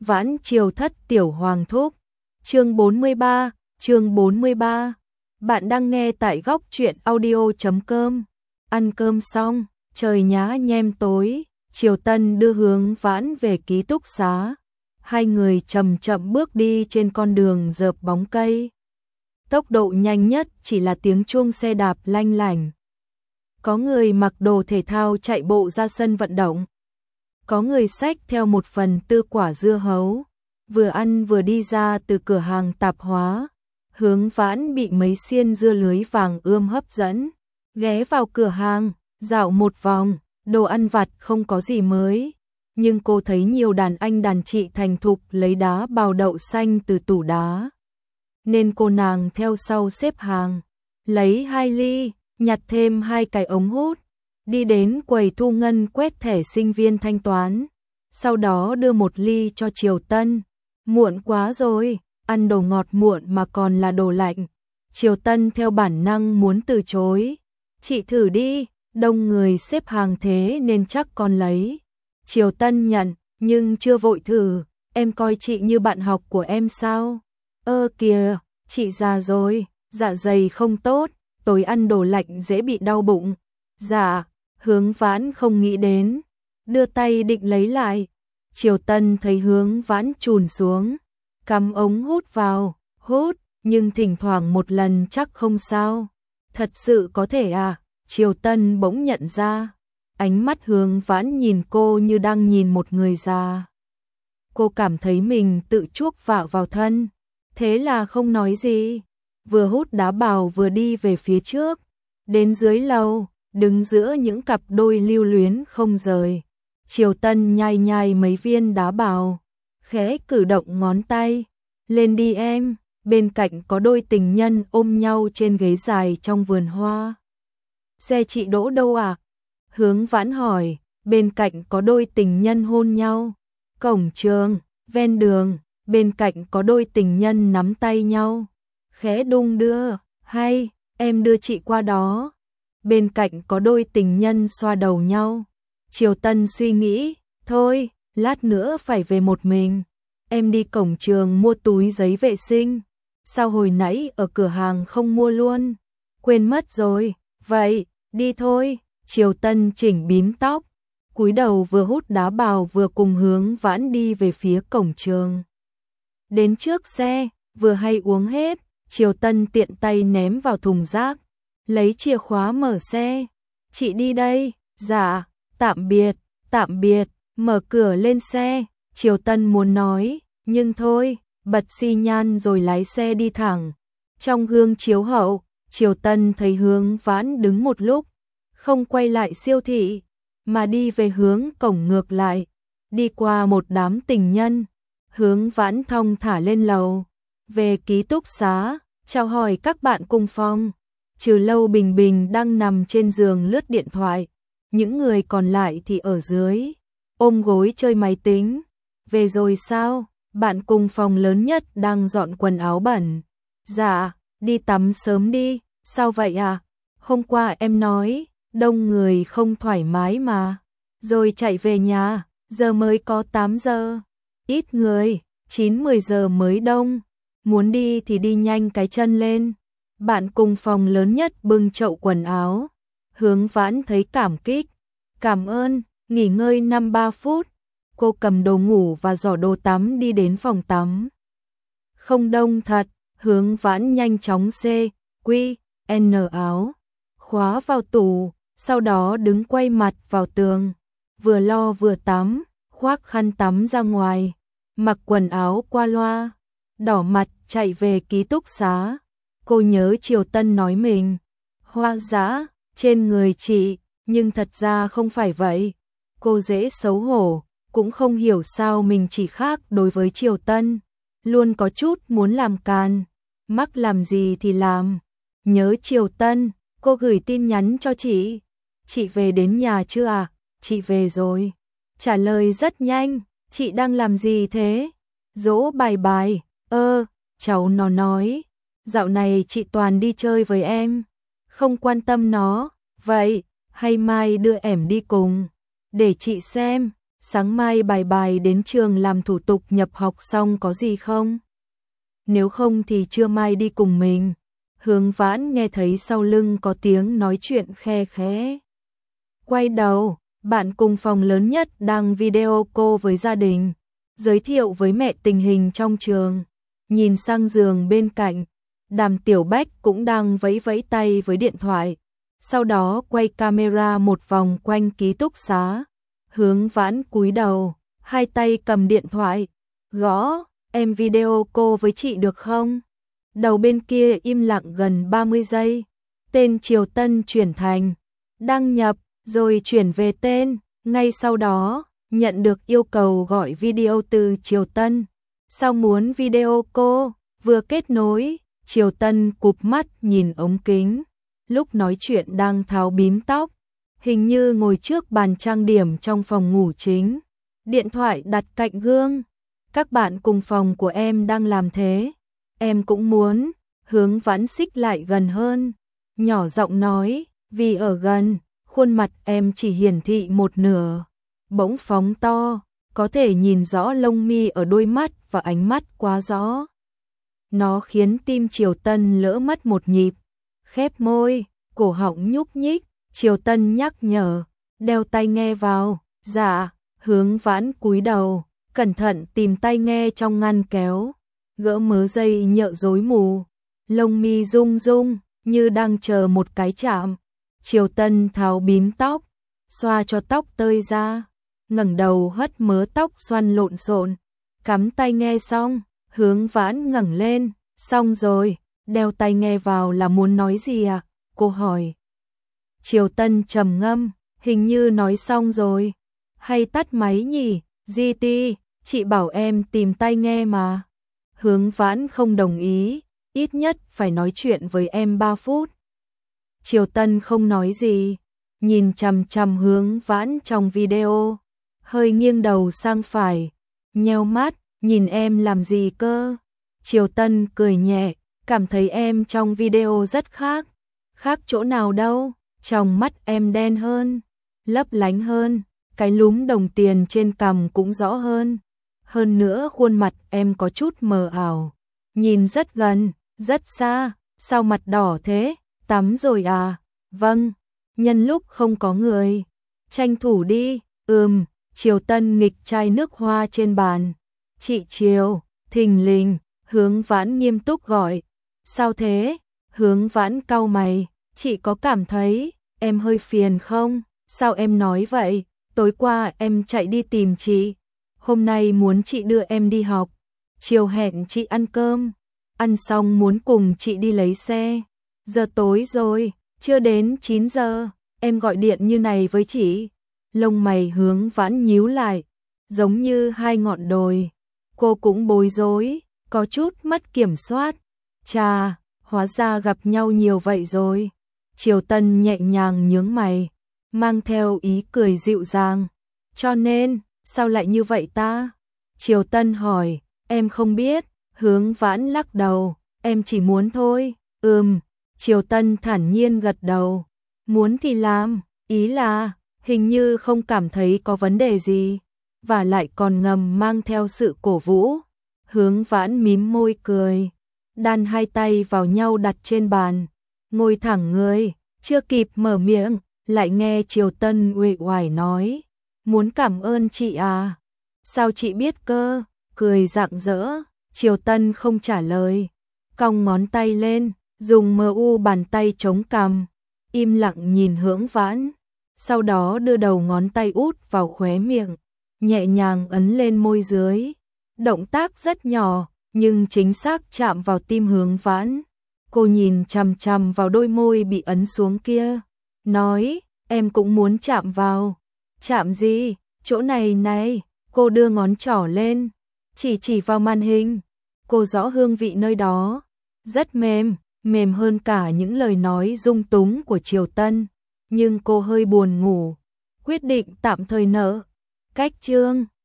Vãn Triều Thất Tiểu Hoàng Thúc. Chương 43, chương 43. Bạn đang nghe tại góc truyện audio.com. Ăn cơm xong, trời nhá nhem tối, Triều Tân đưa Hướng Vãn về ký túc xá. Hai người chậm chậm bước đi trên con đường rợp bóng cây. Tốc độ nhanh nhất chỉ là tiếng chuông xe đạp lanh lảnh. Có người mặc đồ thể thao chạy bộ ra sân vận động. Có người xách theo một phần tư quả dưa hấu, vừa ăn vừa đi ra từ cửa hàng tạp hóa. Hướng Vãn bị mấy xiên dưa lưới vàng ươm hấp dẫn, ghé vào cửa hàng, dạo một vòng, đồ ăn vặt không có gì mới. Nhưng cô thấy nhiều đàn anh đàn chị thành thục lấy đá bào đậu xanh từ tủ đá. Nên cô nàng theo sau xếp hàng, lấy 2 ly, nhặt thêm 2 cái ống hút. Đi đến quầy thu ngân quét thẻ sinh viên thanh toán, sau đó đưa 1 ly cho Triều Tân. Muộn quá rồi, ăn đồ ngọt muộn mà còn là đồ lạnh. Triều Tân theo bản năng muốn từ chối. Chị thử đi, đông người xếp hàng thế nên chắc con lấy. Triều Tân nhận, nhưng chưa vội thử. Em coi chị như bạn học của em sao? Ơ kìa, chị già rồi, dạ dày không tốt, tối ăn đồ lạnh dễ bị đau bụng. Dạ. Hướng Vãn không nghĩ đến, đưa tay định lấy lại. Triều Tân thấy Hướng Vãn chùn xuống, cắm ống hút vào, hút, nhưng thỉnh thoảng một lần chắc không sao. Thật sự có thể à? Triều Tân bỗng nhận ra, ánh mắt Hướng Vãn nhìn cô như đang nhìn một người già. Cô cảm thấy mình tự chuốc vạ vào thân, thế là không nói gì, vừa hút đá bào vừa đi về phía trước, đến dưới lầu. Đứng giữa những cặp đôi lưu luyến không rời. Triều Tân nhai nhai mấy viên đá bào, khẽ cử động ngón tay. Lên đi em, bên cạnh có đôi tình nhân ôm nhau trên ghế dài trong vườn hoa. Xe chị đỗ đâu à? Hướng Vãn hỏi, bên cạnh có đôi tình nhân hôn nhau. Cổng trường, ven đường, bên cạnh có đôi tình nhân nắm tay nhau. Khẽ đung đưa, hay, em đưa chị qua đó. Bên cạnh có đôi tình nhân xoa đầu nhau. Triều Tân suy nghĩ, thôi, lát nữa phải về một mình. Em đi cổng trường mua túi giấy vệ sinh. Sao hồi nãy ở cửa hàng không mua luôn? Quên mất rồi, vậy, đi thôi. Triều Tân chỉnh bím tóc, cúi đầu vừa hút đá bào vừa cùng Hướng Vãn đi về phía cổng trường. Đến trước xe, vừa hay uống hết, Triều Tân tiện tay ném vào thùng rác. Lấy chìa khóa mở xe. Chị đi đây. Dạ, tạm biệt, mở cửa lên xe. Triều Tân muốn nói, nhưng thôi, bật xi nhan rồi lái xe đi thẳng. Trong gương chiếu hậu, Triều Tân thấy Hướng Vãn đứng một lúc, không quay lại siêu thị, mà đi về hướng cổng ngược lại, đi qua một đám tình nhân. Hướng Vãn thong thả lên lầu, về ký túc xá, chào hỏi các bạn cùng phòng. Trừ Lâu Bình Bình đang nằm trên giường lướt điện thoại, những người còn lại thì ở dưới, ôm gối chơi máy tính. Về rồi sao? Bạn cùng phòng lớn nhất đang dọn quần áo bẩn. Dạ, đi tắm sớm đi. Sao vậy à? Hôm qua em nói, đông người không thoải mái mà. Rồi chạy về nhà, giờ mới có 8 giờ. Ít người, 9-10 giờ mới đông. Muốn đi thì đi nhanh cái chân lên. Bạn cùng phòng lớn nhất bưng chậu quần áo. Hướng Vãn thấy cảm kích. Cảm ơn, nghỉ ngơi 5-3 phút. Cô cầm đồ ngủ và giỏ đồ tắm đi đến phòng tắm. Không đông thật, Hướng Vãn nhanh chóng N áo, khóa vào tủ, sau đó đứng quay mặt vào tường. Vừa lo vừa tắm, khoác khăn tắm ra ngoài, mặc quần áo qua loa, đỏ mặt chạy về ký túc xá. Cô nhớ Triều Tân nói mình hoa dã trên người chị, nhưng thật ra không phải vậy. Cô dễ xấu hổ, cũng không hiểu sao mình chỉ khác đối với Triều Tân, luôn có chút muốn làm càn, mắc làm gì thì làm. Nhớ Triều Tân, cô gửi tin nhắn cho chị. Chị về đến nhà chưa à? Chị về rồi. Trả lời rất nhanh, chị đang làm gì thế? Dỗ bài. Cháu nó nói. Dạo này chị toàn đi chơi với em, không quan tâm nó. Vậy, hay mai đưa em đi cùng, để chị xem. sáng mai bài bài đến trường làm thủ tục nhập học xong có gì không? Nếu không thì trưa mai đi cùng mình. Hướng Vãn nghe thấy sau lưng có tiếng nói chuyện khe khẽ. Quay đầu, bạn cùng phòng lớn nhất đang video call với gia đình, giới thiệu với mẹ tình hình trong trường. Nhìn sang giường bên cạnh, Đàm Tiểu Bách cũng đang vẫy vẫy tay với điện thoại. Sau đó quay camera một vòng quanh ký túc xá. Hướng Vãn cúi đầu, hai tay cầm điện thoại, gõ, em video call với chị được không? Đầu bên kia im lặng gần 30 giây. Tên Triều Tân chuyển thành đăng nhập, rồi chuyển về tên. Ngay sau đó, nhận được yêu cầu gọi video từ Triều Tân. Sao muốn video call? Vừa kết nối, Triều Tân cụp mắt nhìn ống kính. Lúc nói chuyện đang tháo bím tóc, hình như ngồi trước bàn trang điểm trong phòng ngủ chính. Điện thoại đặt cạnh gương. Các bạn cùng phòng của em đang làm thế. Em cũng muốn. Hướng Vãn xích lại gần hơn, nhỏ giọng nói, vì ở gần, khuôn mặt em chỉ hiển thị một nửa. Bỗng phóng to, có thể nhìn rõ lông mi ở đôi mắt và ánh mắt quá rõ. Nó khiến tim Triều Tân lỡ mất một nhịp. Khép môi, cổ họng nhúc nhích. Triều Tân nhắc nhở, đeo tai nghe vào. Dạ. Hướng Vãn cúi đầu, cẩn thận tìm tai nghe trong ngăn kéo, gỡ mớ dây nhợ rối mù. Lông mi rung rung, như đang chờ một cái chạm. Triều Tân tháo bím tóc, xoa cho tóc tơi ra, ngẩng đầu hất mớ tóc xoăn lộn xộn. Cắm tai nghe xong, Hướng Vãn ngẩng lên, xong rồi, đeo tai nghe vào là muốn nói gì à? Cô hỏi. Triều Tân trầm ngâm, hình như nói xong rồi. Hay tắt máy nhỉ? GT, chị bảo em tìm tai nghe mà. Hướng Vãn không đồng ý, ít nhất phải nói chuyện với em 3 phút. Triều Tân không nói gì, nhìn chằm chằm Hướng Vãn trong video, hơi nghiêng đầu sang phải, nheo mắt, nhìn em làm gì cơ? Triều Tân cười nhẹ, cảm thấy em trong video rất khác. Khác chỗ nào đâu, trong mắt em đen hơn, lấp lánh hơn, cái lúm đồng tiền trên cằm cũng rõ hơn. Hơn nữa khuôn mặt em có chút mờ ảo, nhìn rất gần, rất xa. Sao mặt đỏ thế? Tắm rồi à? Vâng, nhân lúc không có người, tranh thủ đi. Triều Tân nghịch chai nước hoa trên bàn. Chị Triều, thình lình, Hướng Vãn nghiêm túc gọi. Sao thế? Hướng Vãn cau mày, chị có cảm thấy em hơi phiền không? Sao em nói vậy? Tối qua em chạy đi tìm chị, hôm nay muốn chị đưa em đi học, chiều hẹn chị ăn cơm, ăn xong muốn cùng chị đi lấy xe. Giờ tối rồi, chưa đến 9 giờ, em gọi điện như này với chị. Lông mày Hướng Vãn nhíu lại, giống như hai ngọn đồi. Cô cũng bối rối, có chút mất kiểm soát. Chà, hóa ra gặp nhau nhiều vậy rồi. Triều Tân nhẹ nhàng nhướng mày, mang theo ý cười dịu dàng. Cho nên, sao lại như vậy ta? Triều Tân hỏi, em không biết. Hướng Vãn lắc đầu, em chỉ muốn thôi. Triều Tân thản nhiên gật đầu. Muốn thì làm, ý là, hình như không cảm thấy có vấn đề gì, và lại còn ngầm mang theo sự cổ vũ. Hướng Vãn mím môi cười, đan hai tay vào nhau đặt trên bàn, ngồi thẳng người, chưa kịp mở miệng, lại nghe Triều Tân uể oải nói, muốn cảm ơn chị à? Sao chị biết cơ? Cười rạng rỡ. Triều Tân không trả lời, cong ngón tay lên, dùng bàn tay chống cằm, im lặng nhìn Hướng Vãn, sau đó đưa đầu ngón tay út vào khóe miệng, nhẹ nhàng ấn lên môi dưới. Động tác rất nhỏ, nhưng chính xác chạm vào tim Hướng Vãn. Cô nhìn chằm chằm vào đôi môi bị ấn xuống kia, nói, em cũng muốn chạm vào. Chạm gì? Chỗ này này. Cô đưa ngón trỏ lên, chỉ vào màn hình. Cô rõ hương vị nơi đó, rất mềm, mềm hơn cả những lời nói dung túng của Triều Tân. Nhưng cô hơi buồn ngủ, quyết định tạm thời nợ cách chương.